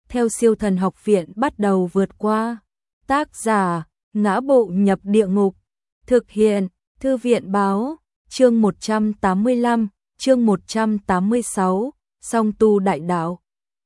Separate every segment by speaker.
Speaker 1: theo Siêu Thần Học Viện bắt đầu vượt qua. Tác giả: Ngã Bộ Nhập Địa Ngục. Thực hiện: Thư viện báo. Chương 185, chương 186, Song Tu Đại Đạo.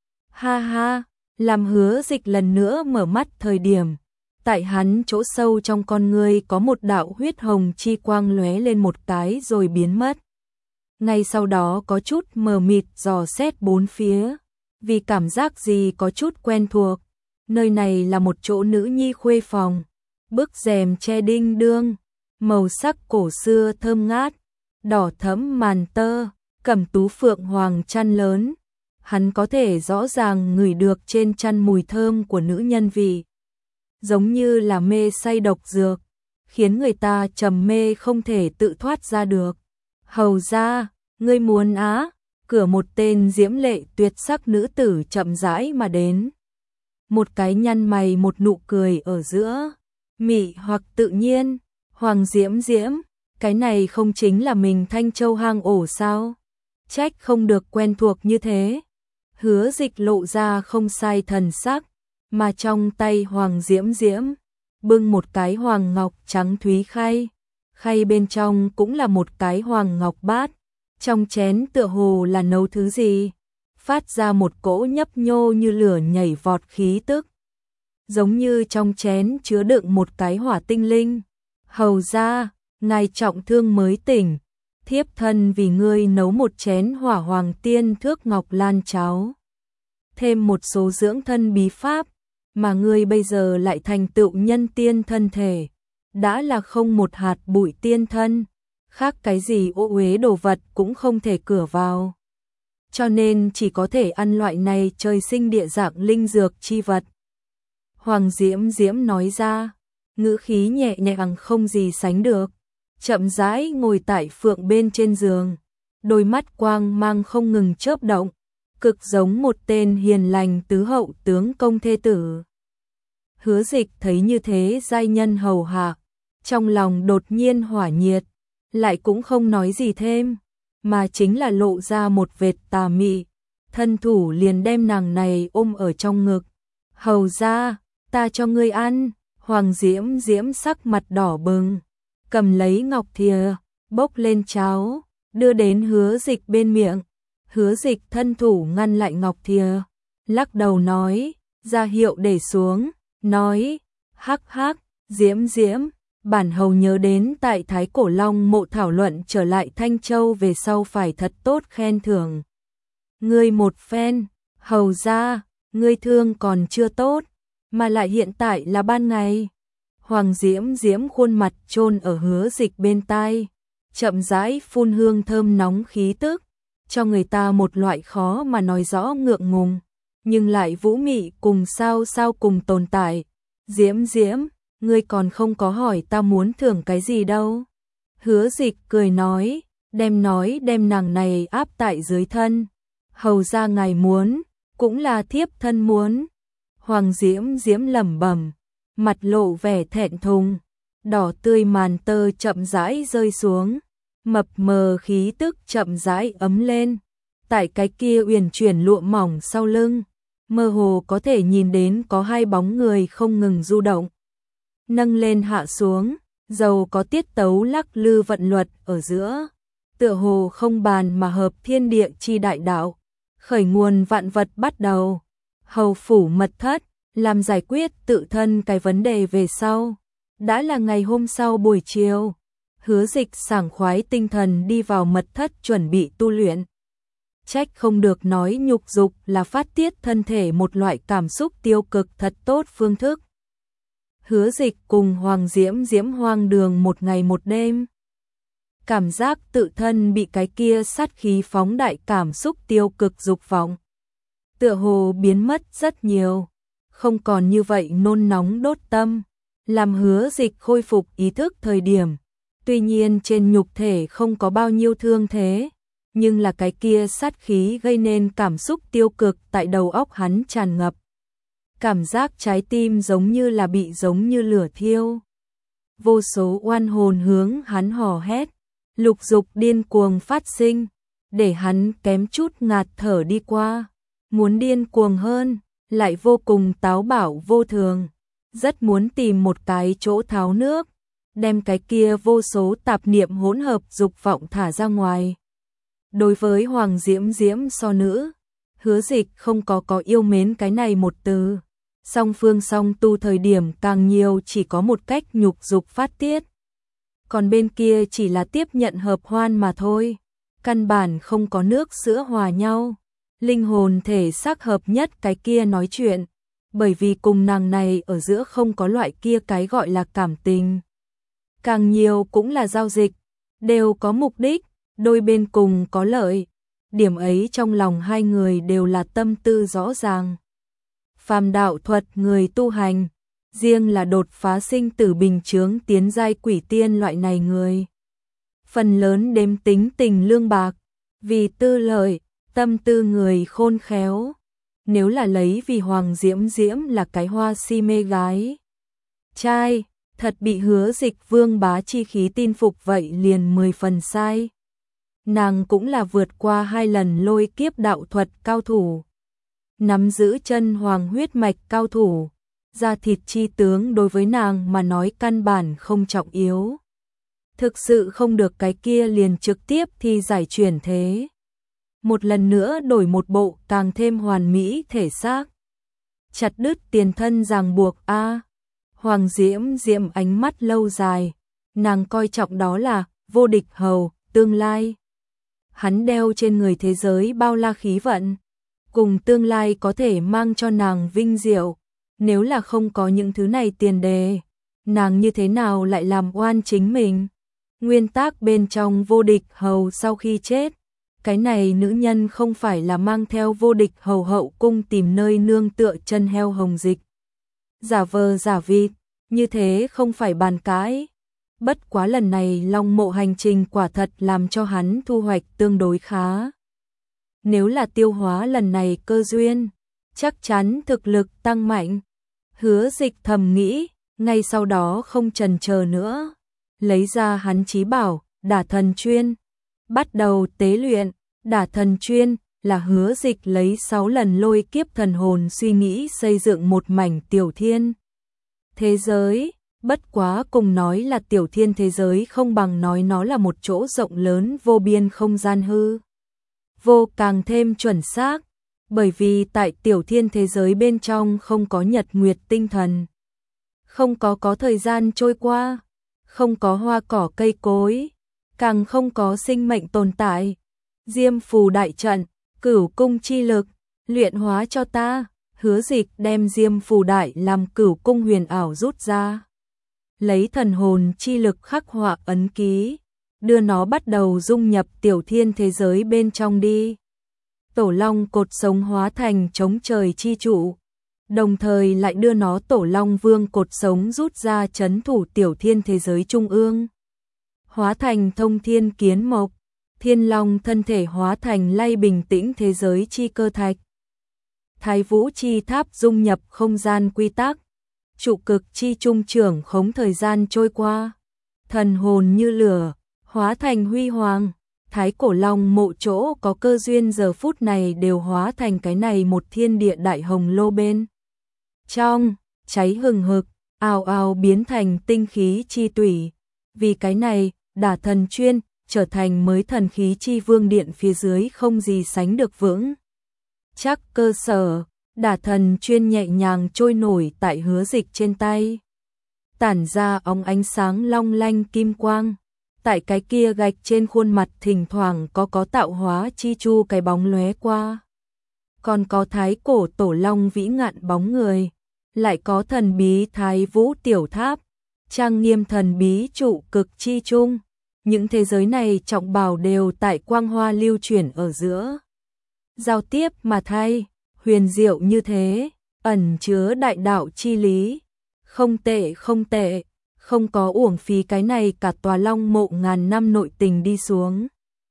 Speaker 1: Ha ha, làm Hứa Dịch lần nữa mở mắt thời điểm, tại hắn chỗ sâu trong con ngươi có một đạo huyết hồng chi quang lóe lên một cái rồi biến mất. Ngay sau đó có chút mờ mịt dò xét bốn phía, vì cảm giác gì có chút quen thuộc. Nơi này là một chỗ nữ nhi khuê phòng, bức rèm che đinh đương, màu sắc cổ xưa thơm ngát, đỏ thẫm màn tơ, cẩm tú phượng hoàng chăn lớn. Hắn có thể rõ ràng ngửi được trên chăn mùi thơm của nữ nhân vị, giống như là mê say độc dược, khiến người ta trầm mê không thể tự thoát ra được. Hầu ra, ngươi muốn á? Cửa một tên diễm lệ tuyệt sắc nữ tử chậm rãi mà đến. Một cái nhăn mày một nụ cười ở giữa, mị hoặc tự nhiên. Hoàng Diễm Diễm, cái này không chính là mình Thanh Châu hang ổ sao? Trách không được quen thuộc như thế. Hứa Dịch lộ ra không sai thần sắc, mà trong tay Hoàng Diễm Diễm bưng một cái hoàng ngọc trắng thúy khay, khay bên trong cũng là một cái hoàng ngọc bát, trong chén tựa hồ là nấu thứ gì, phát ra một cỗ nhấp nhô như lửa nhảy vọt khí tức, giống như trong chén chứa đựng một cái hỏa tinh linh. Hầu ra, ngài trọng thương mới tỉnh, thiếp thân vì ngươi nấu một chén hỏa hoàng tiên thước ngọc lan cháo, thêm một số dưỡng thân bí pháp, mà ngươi bây giờ lại thành tựu nhân tiên thân thể, đã là không một hạt bụi tiên thân, khác cái gì ô uế đồ vật cũng không thể cửa vào. Cho nên chỉ có thể ăn loại này trời sinh địa dạng linh dược chi vật. Hoàng Diễm Diễm nói ra, ngữ khí nhẹ nhàng không gì sánh được, chậm rãi ngồi tại phượng bên trên giường, đôi mắt quang mang không ngừng chớp động, cực giống một tên hiền lành tứ hậu tướng công thê tử. Hứa Dịch thấy như thế giai nhân hầu hạ, trong lòng đột nhiên hỏa nhiệt, lại cũng không nói gì thêm, mà chính là lộ ra một vệt tà mị, thân thủ liền đem nàng này ôm ở trong ngực. Hầu ra, ta cho ngươi ăn. Hoàng Diễm Diễm sắc mặt đỏ bừng, cầm lấy ngọc thìa, bốc lên cháo, đưa đến Hứa Dịch bên miệng. Hứa Dịch thân thủ ngăn lại ngọc thìa, lắc đầu nói, ra hiệu để xuống, nói, hắc hắc, Diễm Diễm, bản hầu nhớ đến tại Thái Cổ Long mộ thảo luận trở lại Thanh Châu về sau phải thật tốt khen thưởng ngươi một phen. Hầu ra, ngươi thương còn chưa tốt, mà lại hiện tại là ban ngày. Hoàng Diễm Diễm khuôn mặt chôn ở Hứa Dịch bên tai, chậm rãi phun hương thơm nóng khí tức, cho người ta một loại khó mà nói rõ ngượng ngùng, nhưng lại vũ mị cùng sao sao cùng tồn tại. Diễm Diễm, ngươi còn không có hỏi ta muốn thưởng cái gì đâu. Hứa Dịch cười nói đem nàng này áp tại dưới thân. Hầu ra ngài muốn, cũng là thiếp thân muốn. Hoàng Diễm Diễm lẩm bẩm, mặt lộ vẻ thẹn thùng, đỏ tươi màn tơ chậm rãi rơi xuống, mập mờ khí tức chậm rãi ấm lên. Tại cái kia uyển chuyển lụa mỏng sau lưng, mơ hồ có thể nhìn đến có hai bóng người không ngừng du động, nâng lên hạ xuống, dầu có tiết tấu lắc lư vận luật ở giữa, tựa hồ không bàn mà hợp thiên địa chi đại đạo, khởi nguồn vạn vật bắt đầu. Hầu phủ mật thất, làm giải quyết tự thân cái vấn đề về sau. Đã là ngày hôm sau buổi chiều, Hứa Dịch sảng khoái tinh thần đi vào mật thất chuẩn bị tu luyện. Trách không được nói nhục dục là phát tiết thân thể một loại cảm xúc tiêu cực thật tốt phương thức. Hứa Dịch cùng Hoàng Diễm Diễm hoang đường một ngày một đêm. Cảm giác tự thân bị cái kia sát khí phóng đại cảm xúc tiêu cực dục vọng, tựa hồ biến mất rất nhiều, không còn như vậy nôn nóng đốt tâm, làm Hứa Dịch khôi phục ý thức thời điểm. Tuy nhiên trên nhục thể không có bao nhiêu thương thế, nhưng là cái kia sát khí gây nên cảm xúc tiêu cực tại đầu óc hắn tràn ngập. Cảm giác trái tim giống như là bị giống như lửa thiêu. Vô số oan hồn hướng hắn hò hét, lục dục điên cuồng phát sinh, để hắn kém chút ngạt thở đi qua. Muốn điên cuồng hơn, lại vô cùng táo bạo vô thường, rất muốn tìm một cái chỗ tháo nước, đem cái kia vô số tạp niệm hỗn hợp dục vọng thả ra ngoài. Đối với Hoàng Diễm Diễm so nữ, Hứa Dịch không có yêu mến cái này một từ. Song phương song tu thời điểm càng nhiều chỉ có một cách nhục dục phát tiết. Còn bên kia chỉ là tiếp nhận hợp hoan mà thôi. Căn bản không có nước sữa hòa nhau. Linh hồn thể xác hợp nhất cái kia nói chuyện. Bởi vì cùng nàng này ở giữa không có loại kia cái gọi là cảm tình. Càng nhiều cũng là giao dịch. Đều có mục đích, đôi bên cùng có lợi. Điểm ấy trong lòng hai người đều là tâm tư rõ ràng. Phàm đạo thuật người tu hành, riêng là đột phá sinh tử bình chướng tiến giai quỷ tiên loại này người. Phần lớn đếm tính tình lương bạc, vì tư lợi, tâm tư người khôn khéo. Nếu là lấy vì Hoàng Diễm Diễm là cái hoa si mê gái trai, thật bị Hứa Dịch vương bá chi khí tin phục vậy liền 10 phần sai. Nàng cũng là vượt qua 2 lần lôi kiếp đạo thuật cao thủ. Nắm giữ chân hoàng huyết mạch cao thủ, da thịt chi tướng đối với nàng mà nói căn bản không trọng yếu. Thực sự không được cái kia liền trực tiếp thì giải chuyển thế. Một lần nữa đổi một bộ càng thêm hoàn mỹ thể xác. Chặt đứt tiền thân ràng buộc a. Hoàng Diễm Diễm ánh mắt lâu dài, nàng coi trọng đó là vô địch hầu, tương lai. Hắn đeo trên người thế giới bao la khí vận, cùng tương lai có thể mang cho nàng vinh diệu. Nếu là không có những thứ này tiền đề, nàng như thế nào lại làm oan chính mình? Nguyên tắc bên trong vô địch hầu sau khi chết, cái này nữ nhân không phải là mang theo vô địch hầu hậu cung tìm nơi nương tựa chân heo hồng dịch. Giả vờ giả vịt, như thế không phải bàn cãi. Bất quá lần này Long Mộ hành trình quả thật làm cho hắn thu hoạch tương đối khá. Nếu là tiêu hóa lần này cơ duyên, chắc chắn thực lực tăng mạnh. Hứa Dịch thầm nghĩ, ngay sau đó không chần chờ nữa, lấy ra hắn chí bảo, Đả Thần Chuyên, bắt đầu tế luyện. Đả Thần Chuyên là Hứa Dịch lấy 6 lần lôi kiếp thần hồn suy nghĩ xây dựng một mảnh tiểu thiên thế giới. Bất quá cùng nói là tiểu thiên thế giới không bằng nói nó là một chỗ rộng lớn vô biên không gian hư vô càng thêm chuẩn xác, bởi vì tại tiểu thiên thế giới bên trong không có nhật nguyệt tinh thần, không có thời gian trôi qua, không có hoa cỏ cây cối, càng không có sinh mệnh tồn tại. Diêm phù đại trận, cửu cung chi lực, luyện hóa cho ta. Hứa Dịch đem Diêm phù đại làm cửu cung huyền ảo rút ra, lấy thần hồn chi lực khắc họa ấn ký, đưa nó bắt đầu dung nhập tiểu thiên thế giới bên trong đi. Tổ Long cột sống hóa thành chống trời chi trụ, đồng thời lại đưa nó Tổ Long Vương cột sống rút ra trấn thủ tiểu thiên thế giới trung ương. Hóa thành thông thiên kiến mộc, thiên long thân thể hóa thành lay bình tĩnh thế giới chi cơ thạch. Thái vũ chi tháp dung nhập không gian quy tắc, trụ cực chi trung trưởng khống thời gian trôi qua. Thần hồn như lửa, hóa thành huy hoàng. Thái cổ long mộ chỗ có cơ duyên giờ phút này đều hóa thành cái này một thiên địa đại hồng lô bên trong, cháy hừng hực, ào ào biến thành tinh khí chi tủy. Vì cái này, Đả Thần Chuyên trở thành mới thần khí chi vương điện phía dưới không gì sánh được vững chắc cơ sở. Đả Thần Chuyên nhẹ nhàng trôi nổi tại Hứa Dịch trên tay, tản ra óng ánh sáng long lanh kim quang. Tại cái kia gạch trên khuôn mặt thỉnh thoảng có tạo hóa chi chu cái bóng lóe qua. Còn có thái cổ tổ long vĩ ngạn bóng người, lại có thần bí thái vũ tiểu tháp, trang nghiêm thần bí trụ cực chi trung. Những thế giới này trọng bảo đều tại quang hoa lưu chuyển ở giữa, giao tiếp mà thay, huyền diệu như thế, ẩn chứa đại đạo chi lý. Không tệ không tệ, không có uổng phí cái này cả tòa Long Mộ ngàn năm nội tình đi xuống.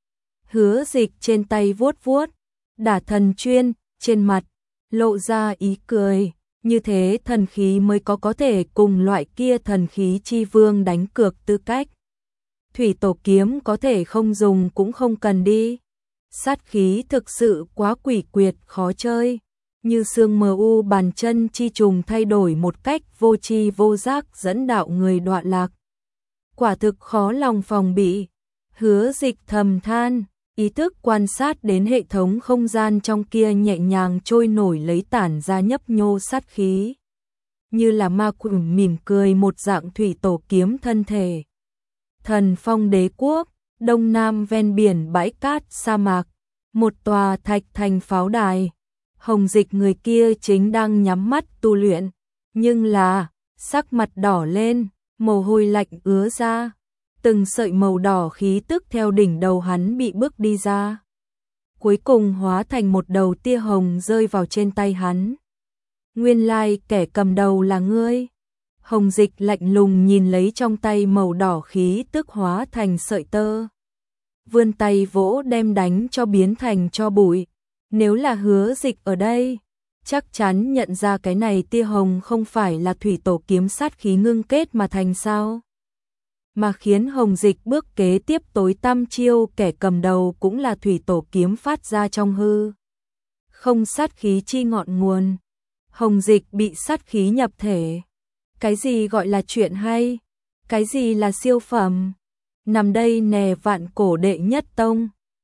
Speaker 1: Hứa Dịch trên tay vuốt vuốt Đả Thần Chuyên, trên mặt lộ ra ý cười. Như thế thần khí mới có thể cùng loại kia thần khí chi vương đánh cược tư cách. Thủy tổ kiếm có thể không dùng cũng không cần đi. Sát khí thực sự quá quỷ quyệt khó chơi. như sương mờ u bàn chân chi trùng thay đổi một cách vô tri vô giác dẫn đạo người đọa lạc. Quả thực khó lòng phòng bị. Hứa Dịch thầm than, ý thức quan sát đến hệ thống không gian trong kia nhẹ nhàng trôi nổi lấy tản ra nhấp nhô sát khí. Như là ma quỷ mỉm cười một dạng thủy tổ kiếm thân thể. Thần Phong Đế quốc, đông nam ven biển bãi cát sa mạc, một tòa thạch thành pháo đài. Hồng Dịch người kia chính đang nhắm mắt tu luyện, nhưng là sắc mặt đỏ lên, mồ hôi lạnh ứa ra, từng sợi màu đỏ khí tức theo đỉnh đầu hắn bị bước đi ra. Cuối cùng hóa thành một đầu tia hồng rơi vào trên tay hắn. Nguyên lai kẻ cầm đầu là ngươi. Hồng Dịch lạnh lùng nhìn lấy trong tay màu đỏ khí tức hóa thành sợi tơ. Vươn tay vỗ đem đánh cho biến thành cho bụi. Nếu là Hứa Dịch ở đây, chắc chắn nhận ra cái này tia hồng không phải là thủy tổ kiếm sát khí ngưng kết mà thành sao. Mà khiến Hồng Dịch bước kế tiếp tối tăm chiêu kẻ cầm đầu cũng là thủy tổ kiếm phát ra trong hư. Không sát khí chi ngọn nguồn. Hồng Dịch bị sát khí nhập thể. Cái gì gọi là chuyện hay? Cái gì là siêu phẩm? Nằm đây nè vạn cổ đệ nhất tông.